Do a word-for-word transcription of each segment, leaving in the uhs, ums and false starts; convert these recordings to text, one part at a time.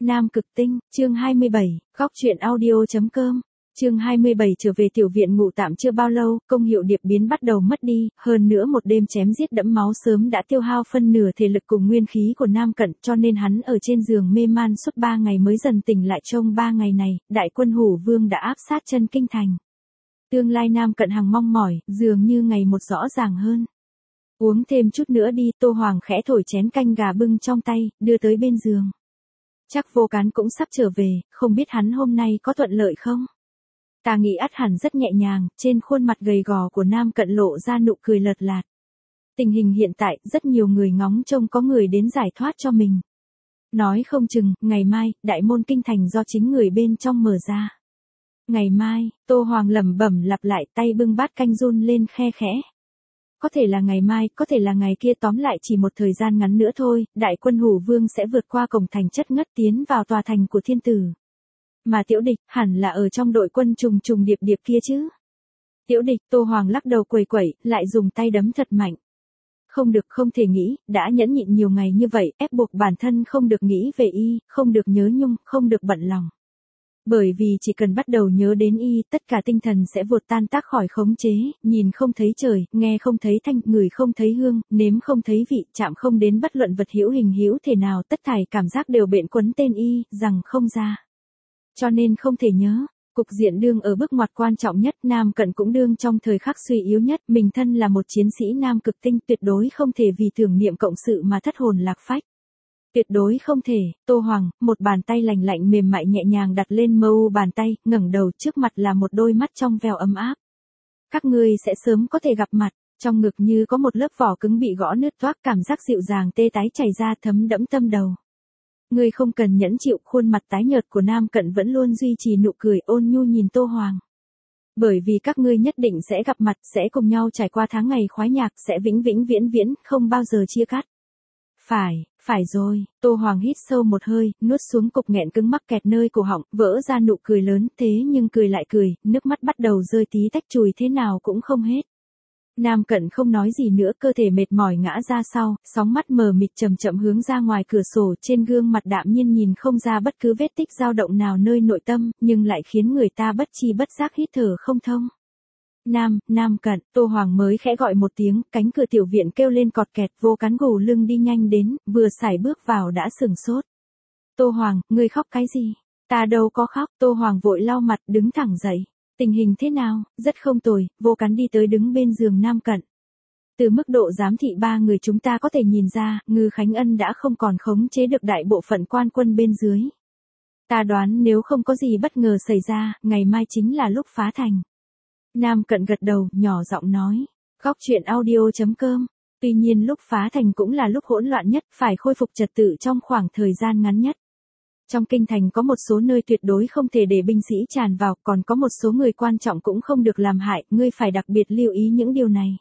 Nam Cực Tinh, chương hai mươi bảy, góc truyện audio.com. Chương hai mươi bảy trở về tiểu viện ngủ tạm chưa bao lâu, công hiệu điệp biến bắt đầu mất đi, hơn nữa một đêm chém giết đẫm máu sớm đã tiêu hao phân nửa thể lực cùng nguyên khí của Nam Cận, cho nên hắn ở trên giường mê man suốt ba ngày mới dần tỉnh lại. Trong ba ngày này, đại quân Hủ Vương đã áp sát chân kinh thành. Tương lai Nam Cận hằng mong mỏi, dường như ngày một rõ ràng hơn. Uống thêm chút nữa đi, Tô Hoàng khẽ thổi chén canh gà bưng trong tay, đưa tới bên giường. Chắc Vô Cán cũng sắp trở về, không biết hắn hôm nay có thuận lợi không? Ta nghĩ ắt hẳn rất nhẹ nhàng, trên khuôn mặt gầy gò của Nam Cận lộ ra nụ cười lợt lạt. Tình hình hiện tại, rất nhiều người ngóng trông có người đến giải thoát cho mình. Nói không chừng, ngày mai, đại môn kinh thành do chính người bên trong mở ra. Ngày mai, Tô Hoàng lẩm bẩm lặp lại, tay bưng bát canh run lên khe khẽ. Có thể là ngày mai, có thể là ngày kia, tóm lại chỉ một thời gian ngắn nữa thôi, đại quân Hủ Vương sẽ vượt qua cổng thành chất ngất tiến vào tòa thành của thiên tử. Mà Tiểu Địch, hẳn là ở trong đội quân trùng trùng điệp điệp kia chứ. Tiểu Địch, Tô Hoàng lắc đầu quẩy quẩy, lại dùng tay đấm thật mạnh. Không được, không thể nghĩ, đã nhẫn nhịn nhiều ngày như vậy, ép buộc bản thân không được nghĩ về y, không được nhớ nhung, không được bận lòng. Bởi vì chỉ cần bắt đầu nhớ đến y, tất cả tinh thần sẽ vụt tan tác khỏi khống chế, nhìn không thấy trời, nghe không thấy thanh, ngửi không thấy hương, nếm không thấy vị, chạm không đến bất luận vật hữu hình hữu thể nào, tất thảy cảm giác đều bện quấn tên y, rằng không ra. Cho nên không thể nhớ. Cục diện đương ở bước ngoặt quan trọng nhất, Nam Cận cũng đương trong thời khắc suy yếu nhất, mình thân là một chiến sĩ Nam Cực Tinh, tuyệt đối không thể vì tưởng niệm cộng sự mà thất hồn lạc phách. Tuyệt đối không thể. Tô Hoàng, một bàn tay lành lạnh mềm mại nhẹ nhàng đặt lên mâu bàn tay, ngẩng đầu, trước mặt là một đôi mắt trong veo ấm áp. Các ngươi sẽ sớm có thể gặp mặt. Trong ngực như có một lớp vỏ cứng bị gõ nứt toác, cảm giác dịu dàng tê tái chảy ra, thấm đẫm tâm đầu. Ngươi không cần nhẫn chịu. Khuôn mặt tái nhợt của Nam Cận vẫn luôn duy trì nụ cười ôn nhu nhìn Tô Hoàng. Bởi vì các ngươi nhất định sẽ gặp mặt, sẽ cùng nhau trải qua tháng ngày khoái nhạc, sẽ vĩnh vĩnh viễn viễn, không bao giờ chia cắt. Phải, phải rồi. Tô Hoàng hít sâu một hơi, nuốt xuống cục nghẹn cứng mắc kẹt nơi cổ họng, vỡ ra nụ cười lớn, thế nhưng cười lại cười, nước mắt bắt đầu rơi tí tách, chùi thế nào cũng không hết. Nam Cận không nói gì nữa, cơ thể mệt mỏi ngã ra sau, sóng mắt mờ mịt chậm chậm hướng ra ngoài cửa sổ, trên gương mặt đạm nhiên nhìn không ra bất cứ vết tích dao động nào nơi nội tâm, nhưng lại khiến người ta bất chi bất giác hít thở không thông. Nam, Nam Cận, Tô Hoàng mới khẽ gọi một tiếng, cánh cửa tiểu viện kêu lên cọt kẹt, Vô Cán gù lưng đi nhanh đến, vừa sải bước vào đã sừng sốt. Tô Hoàng, ngươi khóc cái gì? Ta đâu có khóc. Tô Hoàng vội lau mặt, đứng thẳng dậy. Tình hình thế nào? Rất không tồi. Vô Cán đi tới đứng bên giường Nam Cận. Từ mức độ giám thị ba người chúng ta có thể nhìn ra, Ngư Khánh Ân đã không còn khống chế được đại bộ phận quan quân bên dưới. Ta đoán nếu không có gì bất ngờ xảy ra, ngày mai chính là lúc phá thành. Nam Cận gật đầu, nhỏ giọng nói. Góc truyện audio.com. Tuy nhiên lúc phá thành cũng là lúc hỗn loạn nhất, phải khôi phục trật tự trong khoảng thời gian ngắn nhất. Trong kinh thành có một số nơi tuyệt đối không thể để binh sĩ tràn vào, còn có một số người quan trọng cũng không được làm hại, ngươi phải đặc biệt lưu ý những điều này.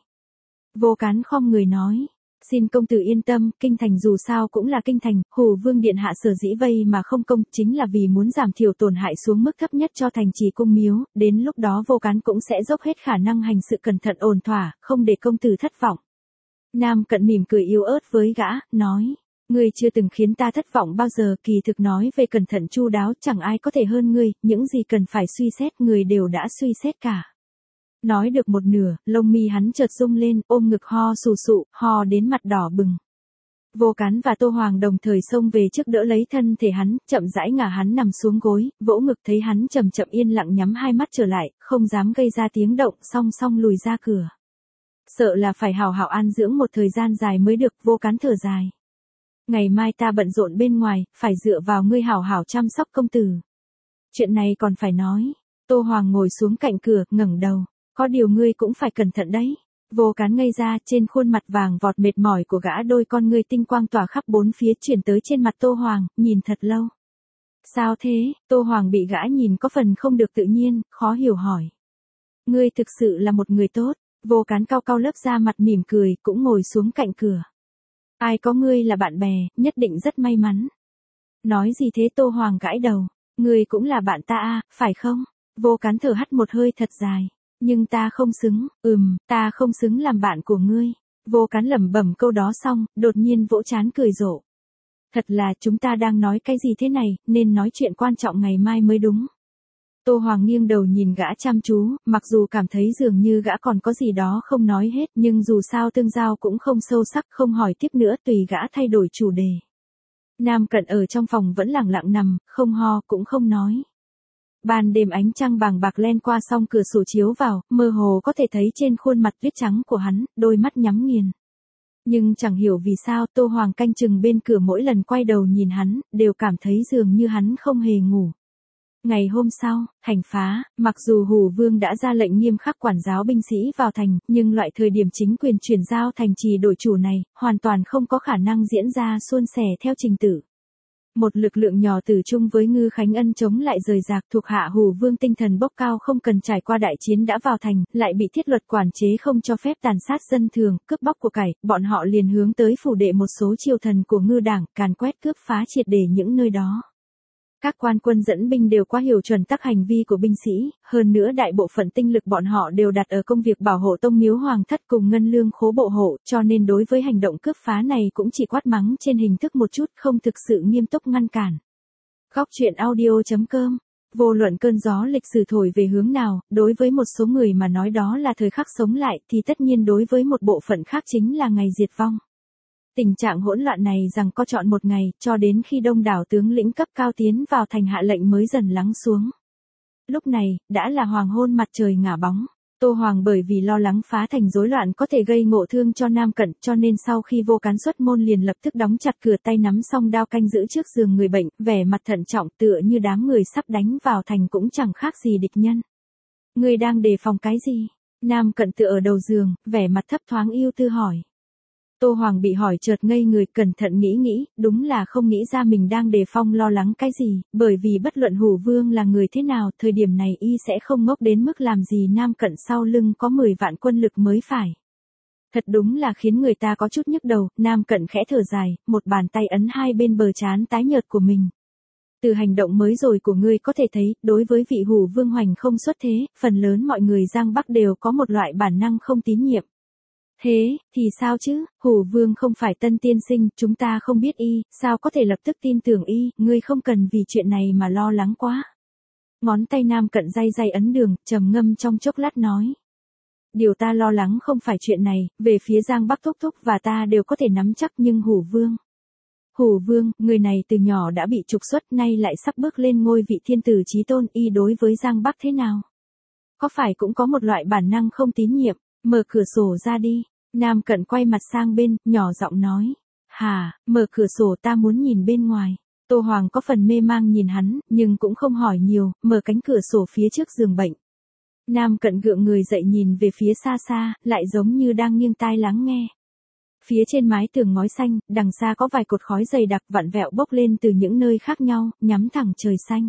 Vô Cán khom người nói. Xin công tử yên tâm, kinh thành dù sao cũng là kinh thành, Hủ Vương điện hạ sở dĩ vây mà không công, chính là vì muốn giảm thiểu tổn hại xuống mức thấp nhất cho thành trì cung miếu, đến lúc đó Vô Cán cũng sẽ dốc hết khả năng hành sự cẩn thận ổn thỏa, không để công tử thất vọng. Nam Cận mỉm cười yếu ớt với gã, nói, ngươi chưa từng khiến ta thất vọng bao giờ, kỳ thực nói về cẩn thận chu đáo, chẳng ai có thể hơn ngươi, những gì cần phải suy xét, người đều đã suy xét cả. Nói được một nửa, lông mi hắn chợt rung lên, ôm ngực ho sù sụ, ho đến mặt đỏ bừng. Vô Cán và Tô Hoàng đồng thời xông về trước đỡ lấy thân thể hắn, chậm rãi ngả hắn nằm xuống gối, vỗ ngực thấy hắn chậm chậm yên lặng nhắm hai mắt trở lại, không dám gây ra tiếng động, song song lùi ra cửa. Sợ là phải hào hào an dưỡng một thời gian dài mới được. Vô Cán thở dài. Ngày mai ta bận rộn bên ngoài, phải dựa vào ngươi hảo hảo chăm sóc công tử. Chuyện này còn phải nói. Tô Hoàng ngồi xuống cạnh cửa, ngẩng đầu. Có điều ngươi cũng phải cẩn thận đấy. Vô Cán ngây ra, trên khuôn mặt vàng vọt mệt mỏi của gã, đôi con ngươi tinh quang tỏa khắp bốn phía chuyển tới trên mặt Tô Hoàng, nhìn thật lâu. Sao thế? Tô Hoàng bị gã nhìn có phần không được tự nhiên, khó hiểu hỏi. Ngươi thực sự là một người tốt. Vô Cán cau cau lớp da mặt mỉm cười, cũng ngồi xuống cạnh cửa. Ai có ngươi là bạn bè, nhất định rất may mắn. Nói gì thế? Tô Hoàng gãi đầu. Ngươi cũng là bạn ta à, phải không? Vô Cán thở hắt một hơi thật dài. Nhưng ta không xứng, ừm, ta không xứng làm bạn của ngươi. Vô Cán lẩm bẩm câu đó xong, đột nhiên vỗ trán cười rộ. Thật là chúng ta đang nói cái gì thế này, nên nói chuyện quan trọng ngày mai mới đúng. Tô Hoàng nghiêng đầu nhìn gã chăm chú, mặc dù cảm thấy dường như gã còn có gì đó không nói hết, nhưng dù sao tương giao cũng không sâu sắc, không hỏi tiếp nữa, tùy gã thay đổi chủ đề. Nam Cận ở trong phòng vẫn lặng lặng nằm, không ho cũng không nói. Ban đêm ánh trăng bàng bạc len qua song cửa sổ chiếu vào, mơ hồ có thể thấy trên khuôn mặt tuyết trắng của hắn, đôi mắt nhắm nghiền. Nhưng chẳng hiểu vì sao Tô Hoàng canh chừng bên cửa mỗi lần quay đầu nhìn hắn, đều cảm thấy dường như hắn không hề ngủ. Ngày hôm sau, thành phá, mặc dù Hủ Vương đã ra lệnh nghiêm khắc quản giáo binh sĩ vào thành, nhưng loại thời điểm chính quyền chuyển giao thành trì đổi chủ này, hoàn toàn không có khả năng diễn ra suôn sẻ theo trình tự. Một lực lượng nhỏ tử chung với Ngư Khánh Ân chống lại rời rạc, thuộc hạ Hủ Vương tinh thần bốc cao không cần trải qua đại chiến đã vào thành, lại bị thiết luật quản chế không cho phép tàn sát dân thường, cướp bóc của cải, bọn họ liền hướng tới phủ đệ một số triều thần của Ngư Đảng, càn quét cướp phá triệt để những nơi đó. Các quan quân dẫn binh đều quá hiểu chuẩn tắc hành vi của binh sĩ, hơn nữa đại bộ phận tinh lực bọn họ đều đặt ở công việc bảo hộ tông miếu hoàng thất cùng ngân lương khố bộ hộ, cho nên đối với hành động cướp phá này cũng chỉ quát mắng trên hình thức một chút, không thực sự nghiêm túc ngăn cản. Góc truyện audio chấm com. Vô luận cơn gió lịch sử thổi về hướng nào, đối với một số người mà nói đó là thời khắc sống lại, thì tất nhiên đối với một bộ phận khác chính là ngày diệt vong. Tình trạng hỗn loạn này rằng có chọn một ngày, cho đến khi đông đảo tướng lĩnh cấp cao tiến vào thành hạ lệnh mới dần lắng xuống. Lúc này, đã là hoàng hôn mặt trời ngả bóng. Tô Hoàng bởi vì lo lắng phá thành rối loạn có thể gây ngộ thương cho Nam Cận, cho nên sau khi vô cán xuất môn liền lập tức đóng chặt cửa, tay nắm song đao canh giữ trước giường người bệnh, vẻ mặt thận trọng tựa như đám người sắp đánh vào thành cũng chẳng khác gì địch nhân. Người đang đề phòng cái gì? Nam Cận tựa ở đầu giường, vẻ mặt thấp thoáng yêu tư hỏi. Tô Hoàng bị hỏi chợt ngây người, cẩn thận nghĩ nghĩ, đúng là không nghĩ ra mình đang đề phòng lo lắng cái gì, bởi vì bất luận Hủ Vương là người thế nào, thời điểm này y sẽ không ngốc đến mức làm gì Nam Cận sau lưng có mười vạn quân lực mới phải. Thật đúng là khiến người ta có chút nhức đầu, Nam Cận khẽ thở dài, một bàn tay ấn hai bên bờ trán tái nhợt của mình. Từ hành động mới rồi của ngươi có thể thấy, đối với vị Hủ Vương hoành không xuất thế, phần lớn mọi người Giang Bắc đều có một loại bản năng không tín nhiệm. Thế, thì sao chứ, Hủ Vương không phải Tân tiên sinh, chúng ta không biết y, sao có thể lập tức tin tưởng y, ngươi không cần vì chuyện này mà lo lắng quá. Ngón tay Nam Cận day day ấn đường, trầm ngâm trong chốc lát nói. Điều ta lo lắng không phải chuyện này, về phía Giang Bắc thúc thúc và ta đều có thể nắm chắc, nhưng Hủ Vương. Hủ Vương, người này từ nhỏ đã bị trục xuất, nay lại sắp bước lên ngôi vị thiên tử chí tôn, y đối với Giang Bắc thế nào? Có phải cũng có một loại bản năng không tín nhiệm, mở cửa sổ ra đi. Nam Cận quay mặt sang bên, nhỏ giọng nói. Hà, mở cửa sổ, ta muốn nhìn bên ngoài. Tô Hoàng có phần mê mang nhìn hắn, nhưng cũng không hỏi nhiều, mở cánh cửa sổ phía trước giường bệnh. Nam Cận gượng người dậy nhìn về phía xa xa, lại giống như đang nghiêng tai lắng nghe. Phía trên mái tường ngói xanh, đằng xa có vài cột khói dày đặc vặn vẹo bốc lên từ những nơi khác nhau, nhắm thẳng trời xanh.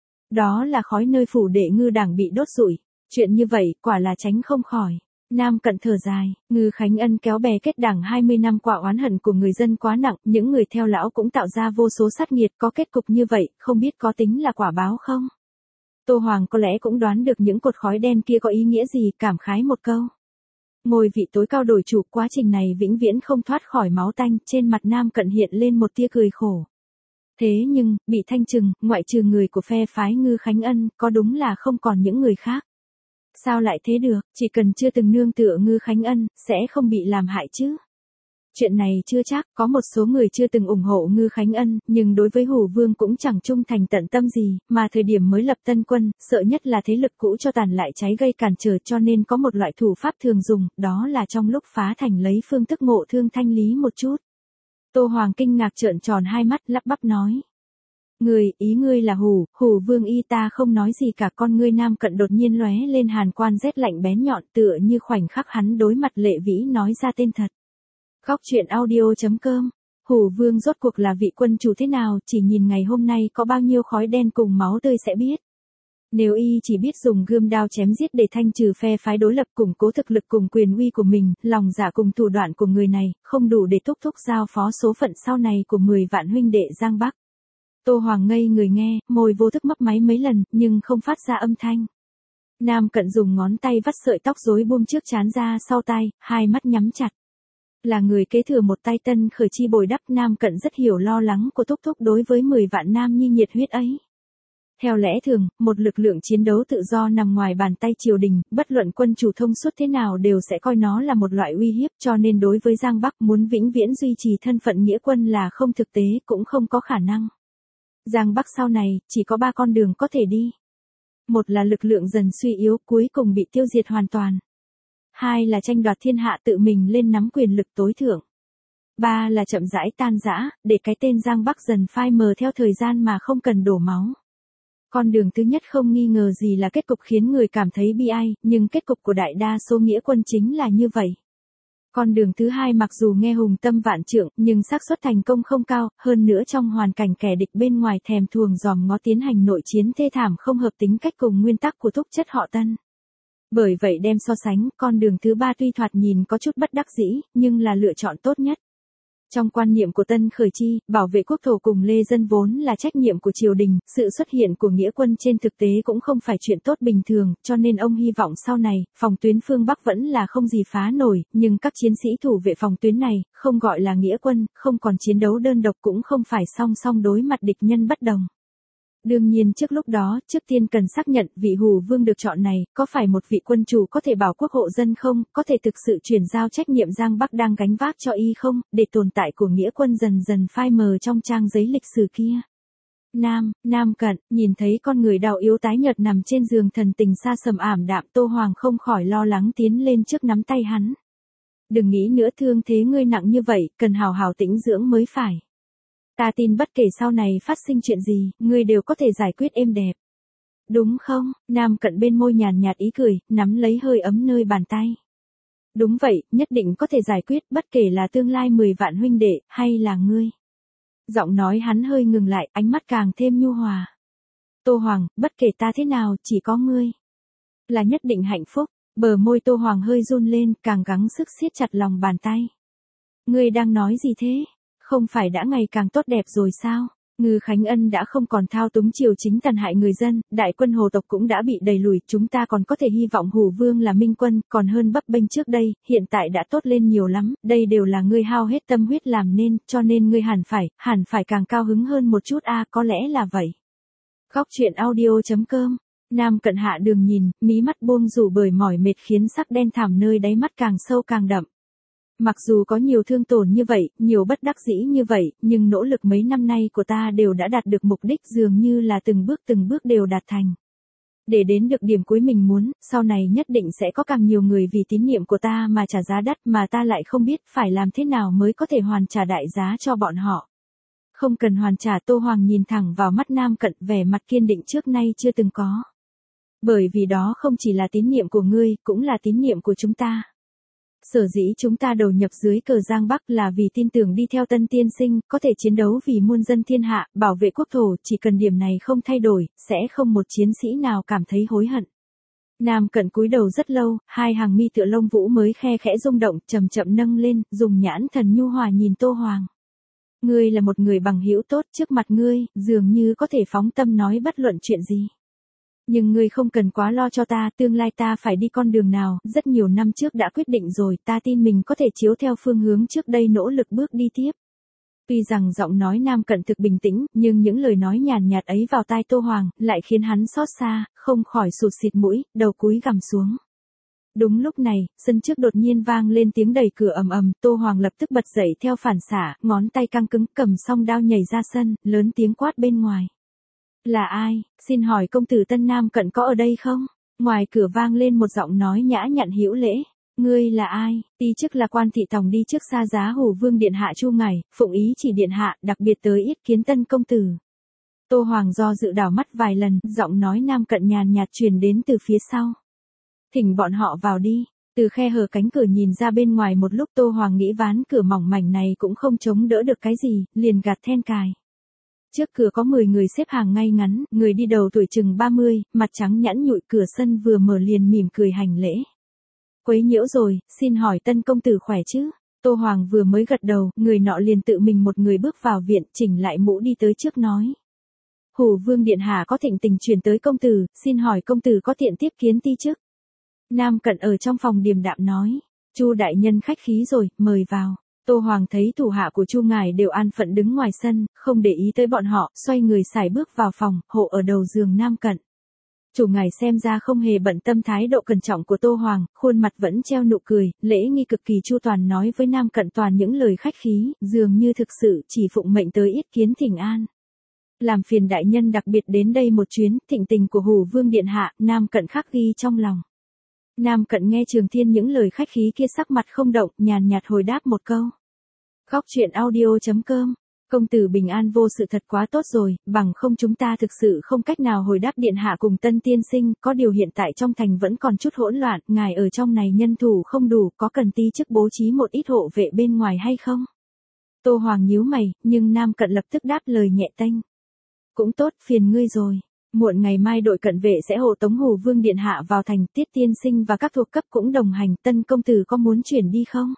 Đó là khói nơi phủ đệ Ngư Đảng bị đốt rụi. Chuyện như vậy, quả là tránh không khỏi. Nam Cận thở dài, Ngư Khánh Ân kéo bè kết đảng hai mươi năm, quả oán hận của người dân quá nặng, những người theo lão cũng tạo ra vô số sát nghiệt, có kết cục như vậy, không biết có tính là quả báo không? Tô Hoàng có lẽ cũng đoán được những cột khói đen kia có ý nghĩa gì, cảm khái một câu. Ngôi vị tối cao đổi chủ, quá trình này vĩnh viễn không thoát khỏi máu tanh, trên mặt Nam Cận hiện lên một tia cười khổ. Thế nhưng, bị thanh trừng, ngoại trừ người của phe phái Ngư Khánh Ân, có đúng là không còn những người khác. Sao lại thế được, chỉ cần chưa từng nương tựa Ngư Khánh Ân, sẽ không bị làm hại chứ. Chuyện này chưa chắc, có một số người chưa từng ủng hộ Ngư Khánh Ân, nhưng đối với Hủ Vương cũng chẳng trung thành tận tâm gì, mà thời điểm mới lập tân quân, sợ nhất là thế lực cũ cho tàn lại cháy gây cản trở, cho nên có một loại thủ pháp thường dùng, đó là trong lúc phá thành lấy phương thức ngộ thương thanh lý một chút. Tô Hoàng kinh ngạc trợn tròn hai mắt, lắp bắp nói. Người, ý ngươi là Hủ, Hủ Vương y, ta không nói gì cả. Con ngươi Nam Cận đột nhiên lóe lên hàn quan rét lạnh bén nhọn, tựa như khoảnh khắc hắn đối mặt Lệ Vĩ nói ra tên thật. Góc truyện audio chấm com. Hủ Vương rốt cuộc là vị quân chủ thế nào, chỉ nhìn ngày hôm nay có bao nhiêu khói đen cùng máu tươi sẽ biết. Nếu y chỉ biết dùng gươm đao chém giết để thanh trừ phe phái đối lập, củng cố thực lực cùng quyền uy của mình, lòng dạ cùng thủ đoạn của người này, không đủ để thúc thúc giao phó số phận sau này của mười vạn huynh đệ Giang Bắc. Tô Hoàng ngây người nghe, môi vô thức mấp máy mấy lần, nhưng không phát ra âm thanh. Nam Cận dùng ngón tay vắt sợi tóc rối buông trước trán ra sau tai, hai mắt nhắm chặt. Là người kế thừa một tay Tân Khởi Chi bồi đắp, Nam Cận rất hiểu lo lắng của Thúc Thúc đối với mười vạn nam nhi nhiệt huyết ấy. Theo lẽ thường, một lực lượng chiến đấu tự do nằm ngoài bàn tay triều đình, bất luận quân chủ thông suốt thế nào đều sẽ coi nó là một loại uy hiếp, cho nên đối với Giang Bắc muốn vĩnh viễn duy trì thân phận nghĩa quân là không thực tế, cũng không có khả năng. Giang Bắc sau này, chỉ có ba con đường có thể đi. Một là lực lượng dần suy yếu cuối cùng bị tiêu diệt hoàn toàn. Hai là tranh đoạt thiên hạ tự mình lên nắm quyền lực tối thượng. Ba là chậm rãi tan rã, để cái tên Giang Bắc dần phai mờ theo thời gian mà không cần đổ máu. Con đường thứ nhất không nghi ngờ gì là kết cục khiến người cảm thấy bi ai, nhưng kết cục của đại đa số nghĩa quân chính là như vậy. Con đường thứ hai mặc dù nghe hùng tâm vạn trượng, nhưng xác suất thành công không cao, hơn nữa trong hoàn cảnh kẻ địch bên ngoài thèm thuồng dòm ngó tiến hành nội chiến thê thảm không hợp tính cách cùng nguyên tắc của Thúc chất họ Tân. Bởi vậy đem so sánh, con đường thứ ba tuy thoạt nhìn có chút bất đắc dĩ, nhưng là lựa chọn tốt nhất. Trong quan niệm của Tân Khởi Chi, bảo vệ quốc thổ cùng lê dân vốn là trách nhiệm của triều đình, sự xuất hiện của nghĩa quân trên thực tế cũng không phải chuyện tốt bình thường, cho nên ông hy vọng sau này, phòng tuyến phương Bắc vẫn là không gì phá nổi, nhưng các chiến sĩ thủ vệ phòng tuyến này, không gọi là nghĩa quân, không còn chiến đấu đơn độc cũng không phải song song đối mặt địch nhân bất đồng. Đương nhiên trước lúc đó, trước tiên cần xác nhận vị hù vương được chọn này, có phải một vị quân chủ có thể bảo quốc hộ dân không, có thể thực sự chuyển giao trách nhiệm Giang Bắc đang gánh vác cho y không, để tồn tại của nghĩa quân dần dần phai mờ trong trang giấy lịch sử kia. Nam, Nam Cận, nhìn thấy con người đau yếu tái nhợt nằm trên giường thần tình xa sầm ảm đạm, Tô Hoàng không khỏi lo lắng tiến lên trước nắm tay hắn. Đừng nghĩ nữa, thương thế ngươi nặng như vậy, cần hào hào tĩnh dưỡng mới phải. Ta tin bất kể sau này phát sinh chuyện gì, ngươi đều có thể giải quyết êm đẹp. Đúng không? Nam Cận bên môi nhàn nhạt ý cười, nắm lấy hơi ấm nơi bàn tay. Đúng vậy, nhất định có thể giải quyết, bất kể là tương lai mười vạn huynh đệ, hay là ngươi. Giọng nói hắn hơi ngừng lại, ánh mắt càng thêm nhu hòa. Tô Hoàng, bất kể ta thế nào, chỉ có ngươi là nhất định hạnh phúc. Bờ môi Tô Hoàng hơi run lên, càng gắng sức siết chặt lòng bàn tay. Ngươi đang nói gì thế? Không phải đã ngày càng tốt đẹp rồi sao? Ngư Khánh Ân đã không còn thao túng triều chính tàn hại người dân, đại quân Hồ tộc cũng đã bị đẩy lùi, chúng ta còn có thể hy vọng Hù Vương là minh quân, còn hơn bấp bênh trước đây, hiện tại đã tốt lên nhiều lắm, đây đều là ngươi hao hết tâm huyết làm nên, cho nên ngươi hẳn phải, hẳn phải càng cao hứng hơn một chút a, à, có lẽ là vậy. Góc truyện audio chấm com. Nam Cận hạ đường nhìn, mí mắt buông rủ bởi mỏi mệt khiến sắc đen thẳm nơi đáy mắt càng sâu càng đậm. Mặc dù có nhiều thương tổn như vậy, nhiều bất đắc dĩ như vậy, nhưng nỗ lực mấy năm nay của ta đều đã đạt được mục đích, dường như là từng bước từng bước đều đạt thành. Để đến được điểm cuối mình muốn, sau này nhất định sẽ có càng nhiều người vì tín nhiệm của ta mà trả giá đắt, mà ta lại không biết phải làm thế nào mới có thể hoàn trả đại giá cho bọn họ. Không cần hoàn trả. Tô Hoàng nhìn thẳng vào mắt Nam Cận, vẻ mặt kiên định trước nay chưa từng có. Bởi vì đó không chỉ là tín nhiệm của ngươi, cũng là tín nhiệm của chúng ta. Sở dĩ chúng ta đầu nhập dưới cờ Giang Bắc là vì tin tưởng đi theo Tân tiên sinh, có thể chiến đấu vì muôn dân thiên hạ, bảo vệ quốc thổ, chỉ cần điểm này không thay đổi, sẽ không một chiến sĩ nào cảm thấy hối hận. Nam Cận cúi đầu rất lâu, hai hàng mi tựa lông vũ mới khe khẽ rung động, chậm chậm nâng lên, dùng nhãn thần nhu hòa nhìn Tô Hoàng. Ngươi là một người bằng hữu tốt, trước mặt ngươi, dường như có thể phóng tâm nói bất luận chuyện gì. Nhưng ngươi không cần quá lo cho ta, tương lai ta phải đi con đường nào, rất nhiều năm trước đã quyết định rồi, ta tin mình có thể chiếu theo phương hướng trước đây nỗ lực bước đi tiếp. Tuy rằng giọng nói Nam Cận thực bình tĩnh, nhưng những lời nói nhàn nhạt ấy vào tai Tô Hoàng, lại khiến hắn xót xa, không khỏi sụt xịt mũi, đầu cúi gằm xuống. Đúng lúc này, sân trước đột nhiên vang lên tiếng đẩy cửa ầm ầm, Tô Hoàng lập tức bật dậy theo phản xạ, ngón tay căng cứng, cầm song đao nhảy ra sân, lớn tiếng quát bên ngoài. Là ai, xin hỏi công tử Tân Nam Cận có ở đây không? Ngoài cửa vang lên một giọng nói nhã nhặn hữu lễ. Ngươi là ai? Ti chức là quan thị tòng đi trước xa giá Hù Vương điện hạ Chu Ngải, phụng ý chỉ điện hạ, đặc biệt tới yết kiến Tân công tử. Tô Hoàng do dự đảo mắt vài lần, giọng nói Nam Cận nhàn nhạt truyền đến từ phía sau. Thỉnh bọn họ vào đi. Từ khe hở cánh cửa nhìn ra bên ngoài một lúc, Tô Hoàng nghĩ ván cửa mỏng mảnh này cũng không chống đỡ được cái gì, liền gạt then cài. Trước cửa có mười người xếp hàng ngay ngắn, người đi đầu tuổi chừng ba mươi, mặt trắng nhẵn nhụi, cửa sân vừa mở liền mỉm cười hành lễ. Quấy nhiễu rồi, xin hỏi Tân công tử khỏe chứ? Tô Hoàng vừa mới gật đầu, người nọ liền tự mình một người bước vào viện, chỉnh lại mũ đi tới trước nói. Hù Vương điện hạ có thịnh tình truyền tới công tử, xin hỏi công tử có tiện tiếp kiến ti chức? Nam Cận ở trong phòng điềm đạm nói. Chu đại nhân khách khí rồi, mời vào. Tô Hoàng thấy thủ hạ của Chu ngài đều an phận đứng ngoài sân, không để ý tới bọn họ, xoay người sải bước vào phòng, hộ ở đầu giường Nam Cận. Chủ ngài xem ra không hề bận tâm thái độ cẩn trọng của Tô Hoàng, khuôn mặt vẫn treo nụ cười, lễ nghi cực kỳ chu toàn nói với Nam Cận toàn những lời khách khí, dường như thực sự chỉ phụng mệnh tới yết kiến thỉnh an. Làm phiền đại nhân đặc biệt đến đây một chuyến, thịnh tình của Hủ Vương điện hạ, Nam Cận khắc ghi trong lòng. Nam Cận nghe Trường Thiên những lời khách khí kia sắc mặt không động, nhàn nhạt hồi đáp một câu. Góc truyện audio chấm com. Công tử bình an vô sự thật quá tốt rồi, bằng không chúng ta thực sự không cách nào hồi đáp điện hạ cùng Tân tiên sinh, có điều hiện tại trong thành vẫn còn chút hỗn loạn, ngài ở trong này nhân thủ không đủ, có cần ti chức bố trí một ít hộ vệ bên ngoài hay không? Tô Hoàng nhíu mày, nhưng Nam Cận lập tức đáp lời nhẹ tênh. Cũng tốt, phiền ngươi rồi. Muộn ngày mai đội cận vệ sẽ hộ tống Hủ Vương điện hạ vào thành, Tiết tiên sinh và các thuộc cấp cũng đồng hành, Tân công tử có muốn chuyển đi không?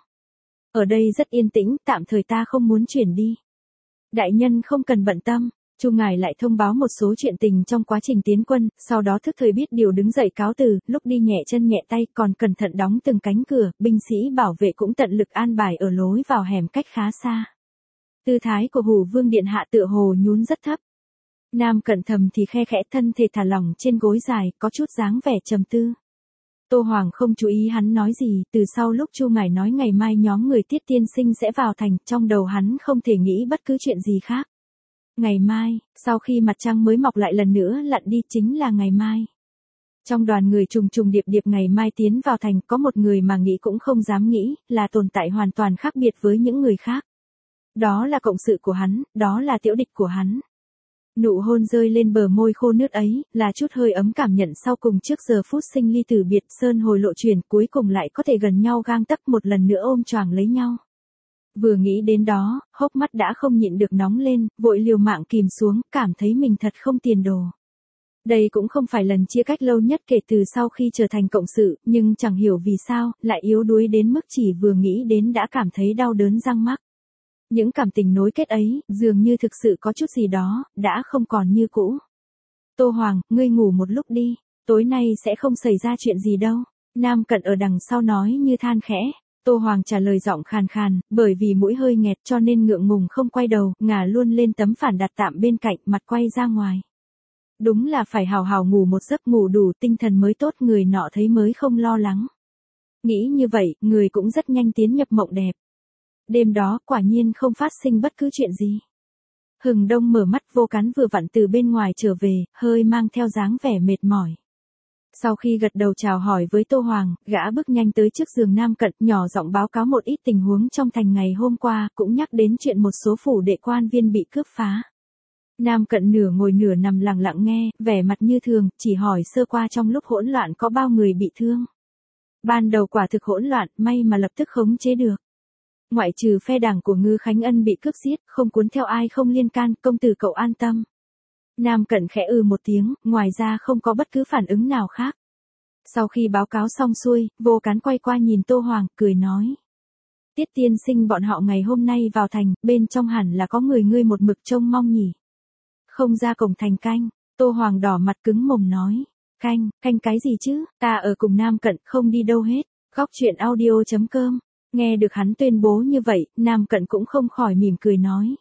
Ở đây rất yên tĩnh, tạm thời ta không muốn chuyển đi. Đại nhân không cần bận tâm, Chu ngài lại thông báo một số chuyện tình trong quá trình tiến quân, sau đó thức thời biết điều đứng dậy cáo từ, lúc đi nhẹ chân nhẹ tay còn cẩn thận đóng từng cánh cửa, binh sĩ bảo vệ cũng tận lực an bài ở lối vào hẻm cách khá xa. Tư thái của Hủ Vương điện hạ tựa hồ nhún rất thấp. Nam Cận thầm thì khe khẽ thân thể thả lỏng trên gối dài, có chút dáng vẻ trầm tư. Tô Hoàng không chú ý hắn nói gì, từ sau lúc Chu ngài nói ngày mai nhóm người Tiết tiên sinh sẽ vào thành, trong đầu hắn không thể nghĩ bất cứ chuyện gì khác. Ngày mai, sau khi mặt trăng mới mọc lại lần nữa lặn đi chính là ngày mai. Trong đoàn người trùng trùng điệp điệp ngày mai tiến vào thành có một người mà nghĩ cũng không dám nghĩ, là tồn tại hoàn toàn khác biệt với những người khác. Đó là cộng sự của hắn, đó là tiểu địch của hắn. Nụ hôn rơi lên bờ môi khô nước ấy, là chút hơi ấm cảm nhận sau cùng trước giờ phút sinh ly tử biệt, sơn hồi lộ chuyển, cuối cùng lại có thể gần nhau gang tấc một lần nữa ôm choàng lấy nhau. Vừa nghĩ đến đó, hốc mắt đã không nhịn được nóng lên, vội liều mạng kìm xuống, cảm thấy mình thật không tiền đồ. Đây cũng không phải lần chia cách lâu nhất kể từ sau khi trở thành cộng sự, nhưng chẳng hiểu vì sao, lại yếu đuối đến mức chỉ vừa nghĩ đến đã cảm thấy đau đớn răng mắc. Những cảm tình nối kết ấy, dường như thực sự có chút gì đó, đã không còn như cũ. Tô Hoàng, ngươi ngủ một lúc đi, tối nay sẽ không xảy ra chuyện gì đâu. Nam Cận ở đằng sau nói như than khẽ. Tô Hoàng trả lời giọng khàn khàn, bởi vì mũi hơi nghẹt cho nên ngượng ngùng không quay đầu, ngả luôn lên tấm phản đặt tạm bên cạnh, mặt quay ra ngoài. Đúng là phải hào hào ngủ một giấc, ngủ đủ tinh thần mới tốt, người nọ thấy mới không lo lắng. Nghĩ như vậy, người cũng rất nhanh tiến nhập mộng đẹp. Đêm đó, quả nhiên không phát sinh bất cứ chuyện gì. Hừng đông mở mắt, Vô Cắn vừa vặn từ bên ngoài trở về, hơi mang theo dáng vẻ mệt mỏi. Sau khi gật đầu chào hỏi với Tô Hoàng, gã bước nhanh tới trước giường Nam Cận, nhỏ giọng báo cáo một ít tình huống trong thành ngày hôm qua, cũng nhắc đến chuyện một số phủ đệ quan viên bị cướp phá. Nam Cận nửa ngồi nửa nằm lặng lặng nghe, vẻ mặt như thường, chỉ hỏi sơ qua trong lúc hỗn loạn có bao người bị thương. Ban đầu quả thực hỗn loạn, may mà lập tức khống chế được. Ngoại trừ phe đảng của Ngư Khánh Ân bị cướp giết, không cuốn theo ai không liên can, công tử cậu an tâm. Nam Cận khẽ ừ một tiếng, ngoài ra không có bất cứ phản ứng nào khác. Sau khi báo cáo xong xuôi, Vô Cán quay qua nhìn Tô Hoàng, cười nói. Tiết tiên sinh bọn họ ngày hôm nay vào thành, bên trong hẳn là có người ngươi một mực trông mong nhỉ. Không ra cổng thành canh, Tô Hoàng đỏ mặt cứng mồm nói. Canh, canh cái gì chứ, ta ở cùng Nam Cận, không đi đâu hết. Góc truyện audio chấm com. Nghe được hắn tuyên bố như vậy, Nam Cận cũng không khỏi mỉm cười nói.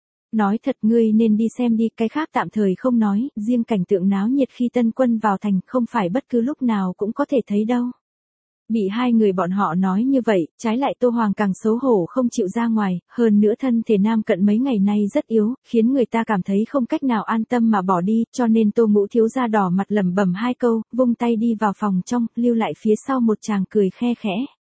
Nói thật ngươi nên đi xem đi, cái khác tạm thời không nói, riêng cảnh tượng náo nhiệt khi tân quân vào thành không phải bất cứ lúc nào cũng có thể thấy đâu. Bị hai người bọn họ nói như vậy, trái lại Tô Hoàng càng xấu hổ không chịu ra ngoài, hơn nữa thân thể Nam Cận mấy ngày nay rất yếu, khiến người ta cảm thấy không cách nào an tâm mà bỏ đi, cho nên Tô Ngũ thiếu gia đỏ mặt lẩm bẩm hai câu, vung tay đi vào phòng trong, lưu lại phía sau một chàng cười khe khẽ.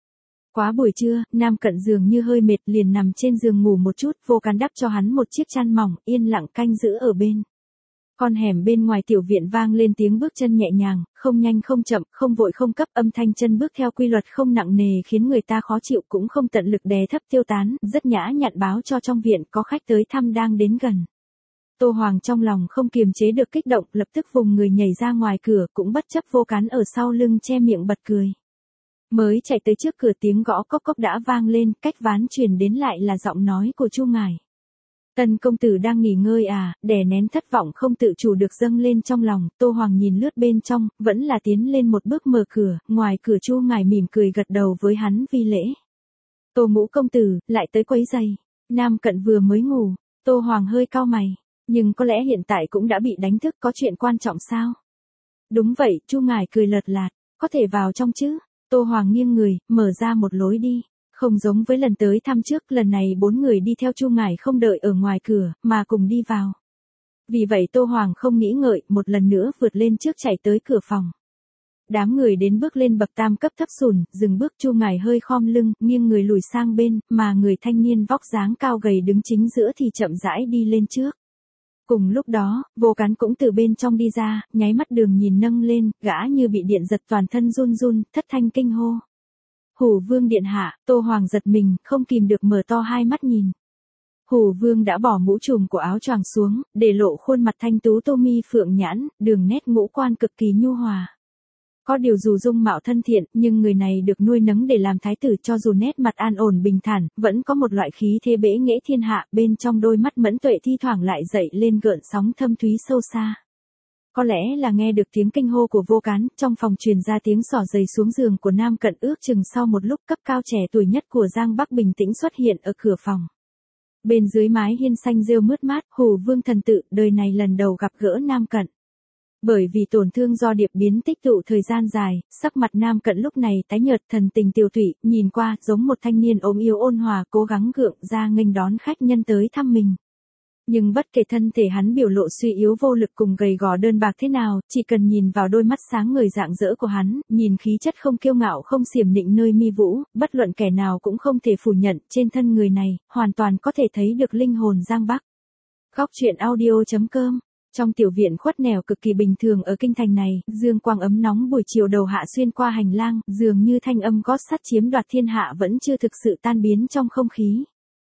Quá buổi trưa, Nam Cận dường như hơi mệt liền nằm trên giường ngủ một chút, Vô Cán đắp cho hắn một chiếc chăn mỏng, yên lặng canh giữ ở bên. Con hẻm bên ngoài tiểu viện vang lên tiếng bước chân nhẹ nhàng, không nhanh không chậm, không vội không cấp, âm thanh chân bước theo quy luật không nặng nề khiến người ta khó chịu cũng không tận lực đè thấp tiêu tán, rất nhã nhặn báo cho trong viện có khách tới thăm đang đến gần. Tô Hoàng trong lòng không kiềm chế được kích động, lập tức vùng người nhảy ra ngoài cửa, cũng bất chấp Vô Cán ở sau lưng che miệng bật cười. Mới chạy tới trước cửa tiếng gõ cốc cốc đã vang lên, cách ván truyền đến lại là giọng nói của Chu ngài. Tân công tử đang nghỉ ngơi à, đè nén thất vọng không tự chủ được dâng lên trong lòng, Tô Hoàng nhìn lướt bên trong, vẫn là tiến lên một bước mở cửa, ngoài cửa Chu Ngải mỉm cười gật đầu với hắn vi lễ. Tô Ngũ công tử, lại tới quấy giày. Nam Cận vừa mới ngủ, Tô Hoàng hơi cau mày, nhưng có lẽ hiện tại cũng đã bị đánh thức, có chuyện quan trọng sao? Đúng vậy, Chu Ngải cười lợt lạt, có thể vào trong chứ? Tô Hoàng nghiêng người, mở ra một lối đi. Không giống với lần tới thăm trước, lần này bốn người đi theo Chu Ngải không đợi ở ngoài cửa, mà cùng đi vào. Vì vậy Tô Hoàng không nghĩ ngợi, một lần nữa vượt lên trước chạy tới cửa phòng. Đám người đến bước lên bậc tam cấp thấp sùn, dừng bước. Chu Ngải hơi khom lưng, nghiêng người lùi sang bên, mà người thanh niên vóc dáng cao gầy đứng chính giữa thì chậm rãi đi lên trước. Cùng lúc đó, Vô Cán cũng từ bên trong đi ra, nháy mắt đường nhìn nâng lên, gã như bị điện giật toàn thân run run, thất thanh kinh hô. Hủ Vương điện hạ. Tô Hoàng giật mình, không kìm được mở to hai mắt nhìn. Hủ Vương đã bỏ mũ trùm của áo choàng xuống, để lộ khuôn mặt thanh tú tô mi phượng nhãn, đường nét ngũ quan cực kỳ nhu hòa. Có điều dù dung mạo thân thiện, nhưng người này được nuôi nấng để làm thái tử, cho dù nét mặt an ổn bình thản, vẫn có một loại khí thế bẽ nghễ thiên hạ, bên trong đôi mắt mẫn tuệ thi thoảng lại dậy lên gợn sóng thâm thúy sâu xa. Có lẽ là nghe được tiếng kinh hô của Vô Cán, trong phòng truyền ra tiếng xỏ giày xuống giường của Nam Cận. Ước chừng sau một lúc, cấp cao trẻ tuổi nhất của Giang Bắc bình tĩnh xuất hiện ở cửa phòng. Bên dưới mái hiên xanh rêu mướt mát, Hủ Vương thần tự, đời này lần đầu gặp gỡ Nam Cận. Bởi vì tổn thương do điệp biến tích tụ thời gian dài, sắc mặt Nam Cận lúc này tái nhợt, thần tình tiều tụy, nhìn qua giống một thanh niên ốm yếu ôn hòa cố gắng gượng ra nghênh đón khách nhân tới thăm mình. Nhưng bất kể thân thể hắn biểu lộ suy yếu vô lực cùng gầy gò đơn bạc thế nào, chỉ cần nhìn vào đôi mắt sáng ngời rạng rỡ của hắn, nhìn khí chất không kiêu ngạo không xiểm nịnh nơi mi vũ, bất luận kẻ nào cũng không thể phủ nhận, trên thân người này, hoàn toàn có thể thấy được linh hồn Giang Bắc. Góc truyện audio chấm com. Trong tiểu viện khuất nẻo cực kỳ bình thường ở kinh thành này, dương quang ấm nóng buổi chiều đầu hạ xuyên qua hành lang, dường như thanh âm gót sắt chiếm đoạt thiên hạ vẫn chưa thực sự tan biến trong không khí.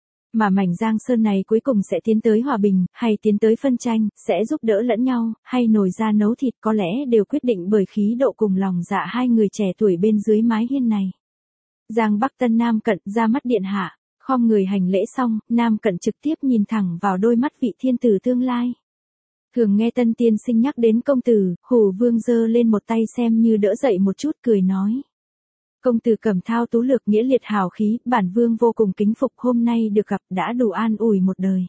Mà mảnh Giang Sơn này cuối cùng sẽ tiến tới hòa bình, hay tiến tới phân tranh, sẽ giúp đỡ lẫn nhau, hay nồi ra nấu thịt, có lẽ đều quyết định bởi khí độ cùng lòng dạ hai người trẻ tuổi bên dưới mái hiên này. Giang Bắc Tân Nam Cận ra mắt điện hạ, khom người hành lễ xong, Nam Cận trực tiếp nhìn thẳng vào đôi mắt vị thiên tử tương lai. Thường nghe Tân tiên sinh nhắc đến công tử, Hủ Vương giơ lên một tay xem như đỡ dậy một chút, cười nói. Công tử Cẩm Thao tú lược nghĩa liệt hào khí, bản vương vô cùng kính phục, hôm nay được gặp đã đủ an ủi một đời.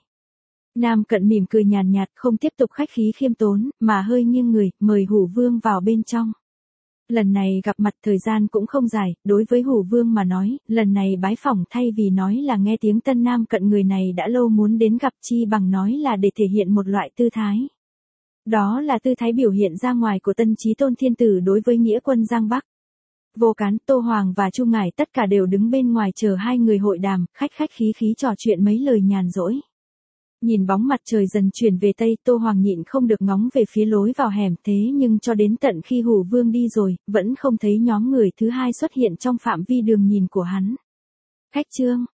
Nam Cận mỉm cười nhàn nhạt, không tiếp tục khách khí khiêm tốn, mà hơi nghiêng người, mời Hủ Vương vào bên trong. Lần này gặp mặt thời gian cũng không dài, đối với Hủ Vương mà nói, lần này bái phỏng thay vì nói là nghe tiếng Tân Nam Cận người này đã lâu muốn đến gặp, chi bằng nói là để thể hiện một loại tư thái. Đó là tư thái biểu hiện ra ngoài của Tân Chí Tôn Thiên Tử đối với nghĩa quân Giang Bắc. Vô Cán, Tô Hoàng và Chu Ngải tất cả đều đứng bên ngoài chờ hai người hội đàm, khách khách khí khí trò chuyện mấy lời nhàn rỗi. Nhìn bóng mặt trời dần chuyển về tây, Tô Hoàng nhịn không được ngóng về phía lối vào hẻm, thế nhưng cho đến tận khi Hủ Vương đi rồi, vẫn không thấy nhóm người thứ hai xuất hiện trong phạm vi đường nhìn của hắn. Khách trương,